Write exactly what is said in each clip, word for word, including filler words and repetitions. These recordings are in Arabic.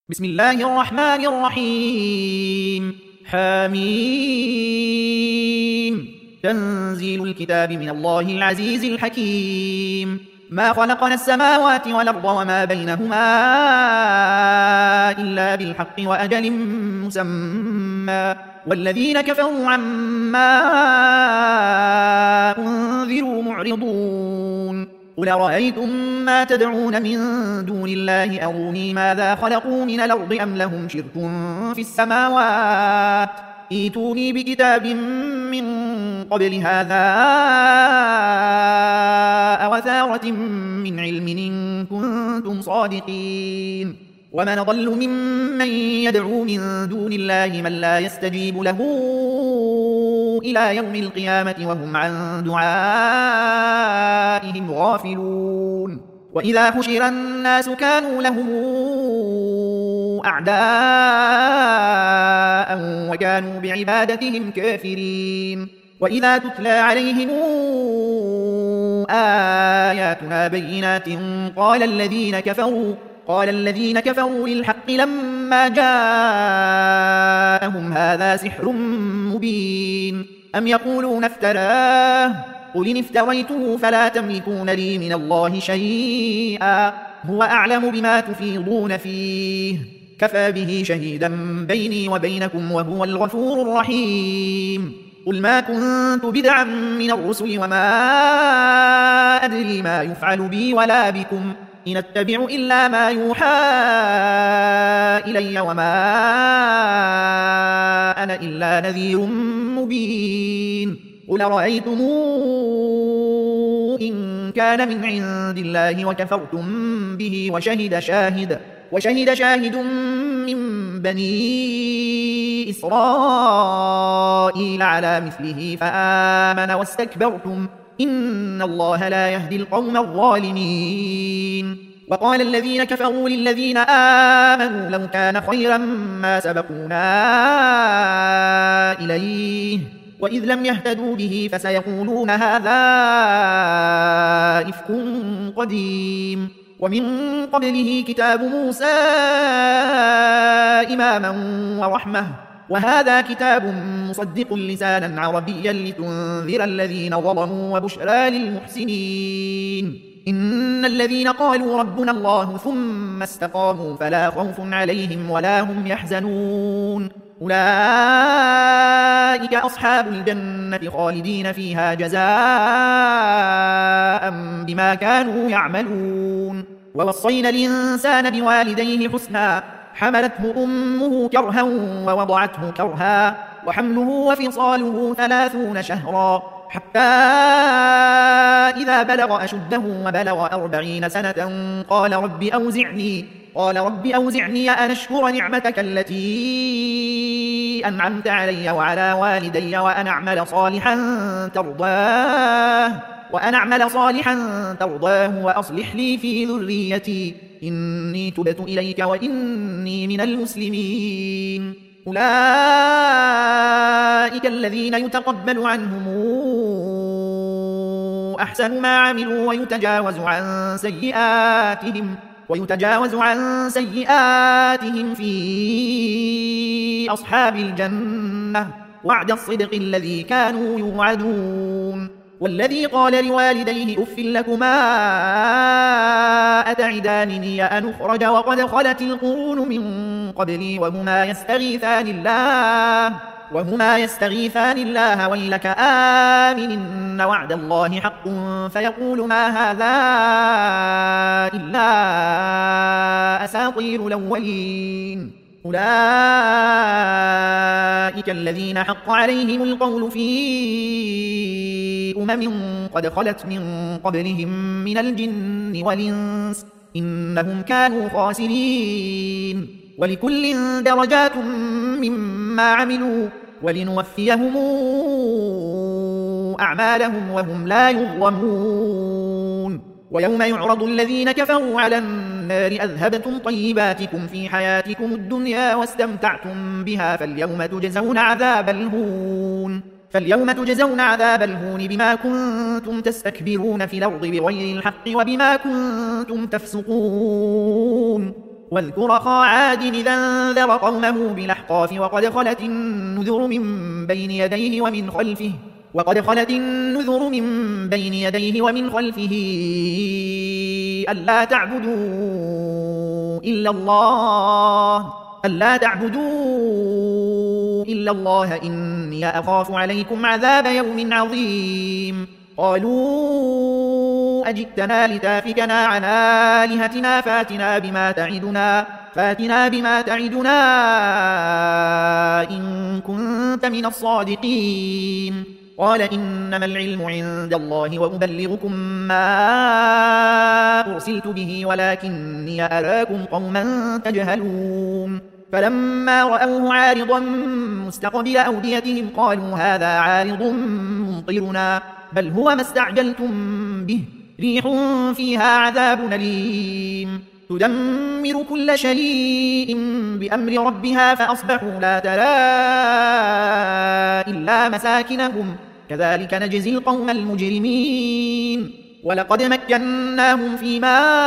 بسم الله الرحمن الرحيم حميم تنزيل الكتاب من الله العزيز الحكيم ما خلقنا السماوات والأرض وما بينهما إلا بالحق وأجل مسمى والذين كفروا عما أنذروا معرضون قل رأيتم ما تدعون من دون الله أروني ماذا خلقوا من الأرض أم لهم شرك في السماوات ائتوني بكتاب من قبل هذا أو أثارة من علم إن كنتم صادقين ومن ضل ممن يدعو من دون الله من لا يستجيب له إلى يوم القيامة وهم عن دعائهم غافلون وإذا حشر الناس كانوا لهم أعداء وكانوا بعبادتهم كافرين وإذا تتلى عليهم آياتنا بينات قال الذين كفروا قال الذين كفروا للحق لما جاءهم هذا سحر مبين أم يقولون افتراه قل إن افتريته فلا تملكون لي من الله شيئا هو أعلم بما تفيضون فيه كفى به شهيدا بيني وبينكم وهو الغفور الرحيم قل ما كنت بدعا من الرسل وما أدري ما يفعل بي ولا بكم إن أتبع إلا ما يوحى إلي وما أنا إلا نذير مبين قل رأيتم إن كان من عند الله وكفرتم به وشهد شاهد وشهد شاهد من بني إسرائيل على مثله فآمن واستكبرتم إن الله لا يهدي القوم الظالمين وقال الذين كفروا للذين آمنوا لو كان خيرا ما سبقونا إليه وإذ لم يهتدوا به فسيقولون هذا إفك قديم ومن قبله كتاب موسى إماما ورحمة وهذا كتاب مصدق لسانا عربيا لتنذر الذين ظلموا وبشرى للمحسنين إن الذين قالوا ربنا الله ثم استقاموا فلا خوف عليهم ولا هم يحزنون أولئك أصحاب الجنة خالدين فيها جزاء بما كانوا يعملون ووصينا الإنسان بوالديه حسنا حملته أمه كرها ووضعته كرها وحمله وفصاله ثلاثون شهرا حتى إذا بلغ أشده وبلغ أربعين سنة قال رب أوزعني قال رب أوزعني أن أشكر نعمتك التي أنعمت علي وعلى والدي وأن أعمل صالحا ترضاه وأن أعمل صالحا ترضاه وأصلح لي في ذريتي إني تبت إليك وإني من المسلمين أولئك الذين يتقبل عنهم أحسن ما عملوا ويتجاوز عن سيئاتهم ويتجاوز عن سيئاتهم في أصحاب الجنة وعد الصدق الذي كانوا يوعدون والذي قال لوالديه أف لكما أتعدانني أن أخرج وقد خلت القرون من قبلي وهما يستغيثان الله وهما يستغيثان الله ويلك آمن إن وعد الله حق فيقول ما هذا إلا أساطير الأولين أولئك الذين حق عليهم القول في أمم قد خلت من قبلهم من الجن والإنس إنهم كانوا خاسرين ولكل درجات مما عملوا ولنوفيهم أعمالهم وهم لا يظلمون ويوم يعرض الذين كفروا على النار أذهبتم طيباتكم في حياتكم الدنيا واستمتعتم بها فاليوم تجزون عذاب الهون فاليوم تجزون عذاب الهون بما كنتم تستكبرون في الأرض بغير الحق وبما كنتم تفسقون واذكر أخا عاد إذا أنذر قومه بالأحقاف وقد خلت النذر من بين يديه ومن خلفه وقد خلت النذر من بين يديه ومن خلفه ألا تعبدوا إلا الله ألا تعبدوا إلا الله إني أخاف عليكم عذاب يوم عظيم. قالوا أجئتنا لتافكنا عن آلهتنا فاتنا بما تعدنا فاتنا بما تعدنا إن كنت من الصادقين. قال إنما العلم عند الله وأبلغكم ما أرسلت به ولكني أراكم قوما تجهلون. فلما رأوه عارضا مستقبل أوديتهم قالوا هذا عارض ممطرنا بل هو ما استعجلتم به ريح فيها عذاب أليم تدمر كل شيء بأمر ربها فأصبحوا لا ترى إلا مساكنهم كذلك نجزي القوم المجرمين. ولقد مكناهم في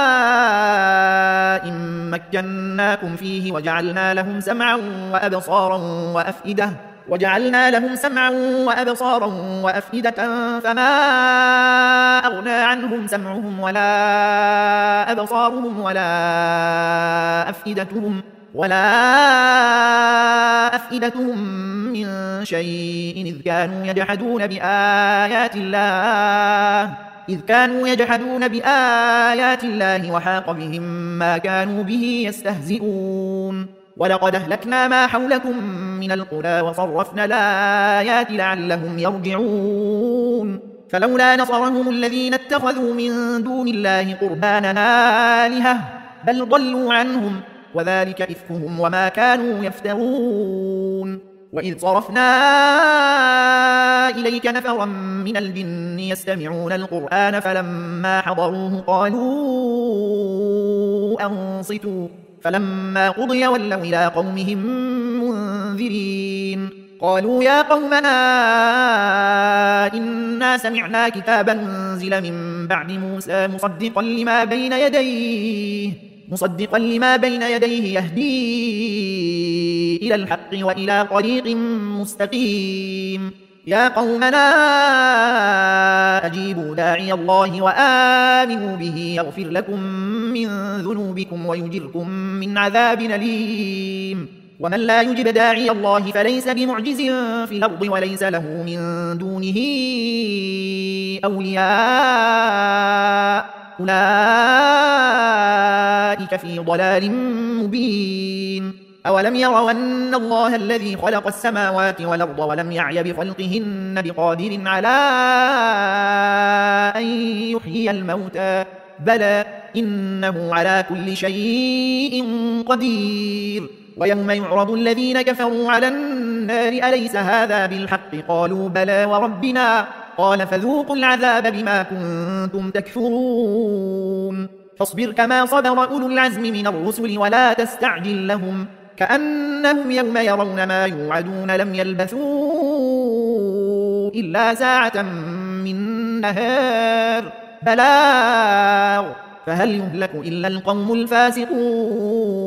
ماء مكناكم فيه وجعلنا لهم سمعا وأبصارا وأفئدة وجعلنا لهم سمعا وأبصارا وأفئدة فما أغنى عنهم سمعهم ولا أبصارهم ولا أفئدتهم ولا أفئدتهم من شيء إذ كانوا يجحدون بآيات الله إذ كانوا يجحدون بآيات الله وحاق بهم ما كانوا به يستهزئون. ولقد أهلكنا ما حولكم من القرى وصرفنا الآيات لعلهم يرجعون. فلولا نصرهم الذين اتخذوا من دون الله قربانا آلهة بل ضلوا عنهم وذلك إفكهم وما كانوا يفترون. وإذ صرفنا إليك نفرا من الجن يستمعون القرآن فلما حضروه قالوا أنصتوا فلما قضي ولوا إلى قومهم منذرين. قالوا يا قومنا إنا سمعنا كتابا أنزل من بعد موسى مصدقا لما بين يديه مصدقا لما بين يديه يهدي إلى الحق وإلى طريق مستقيم. يا قومنا أجيبوا داعي الله وآمنوا به يغفر لكم من ذنوبكم ويجركم من عذاب أليم. ومن لا يجب داعي الله فليس بمعجز في الأرض وليس له من دونه أولياء أولئك في ضلال مبين. أولم يروا أن الله الذي خلق السماوات والأرض ولم يعي بخلقهن بقادر على أن يحيي الموتى بلى إنه على كل شيء قدير. ويوم يعرض الذين كفروا على النار أليس هذا بالحق قالوا بلى وربنا قال فذوقوا العذاب بما كنتم تكفرون. فاصبر كما صبر أولو العزم من الرسل ولا تستعجل لهم كأنهم يوم يرون ما يوعدون لم يلبثوا إلا ساعة من نهار بلاغ فهل يهلك إلا القوم الفاسقون.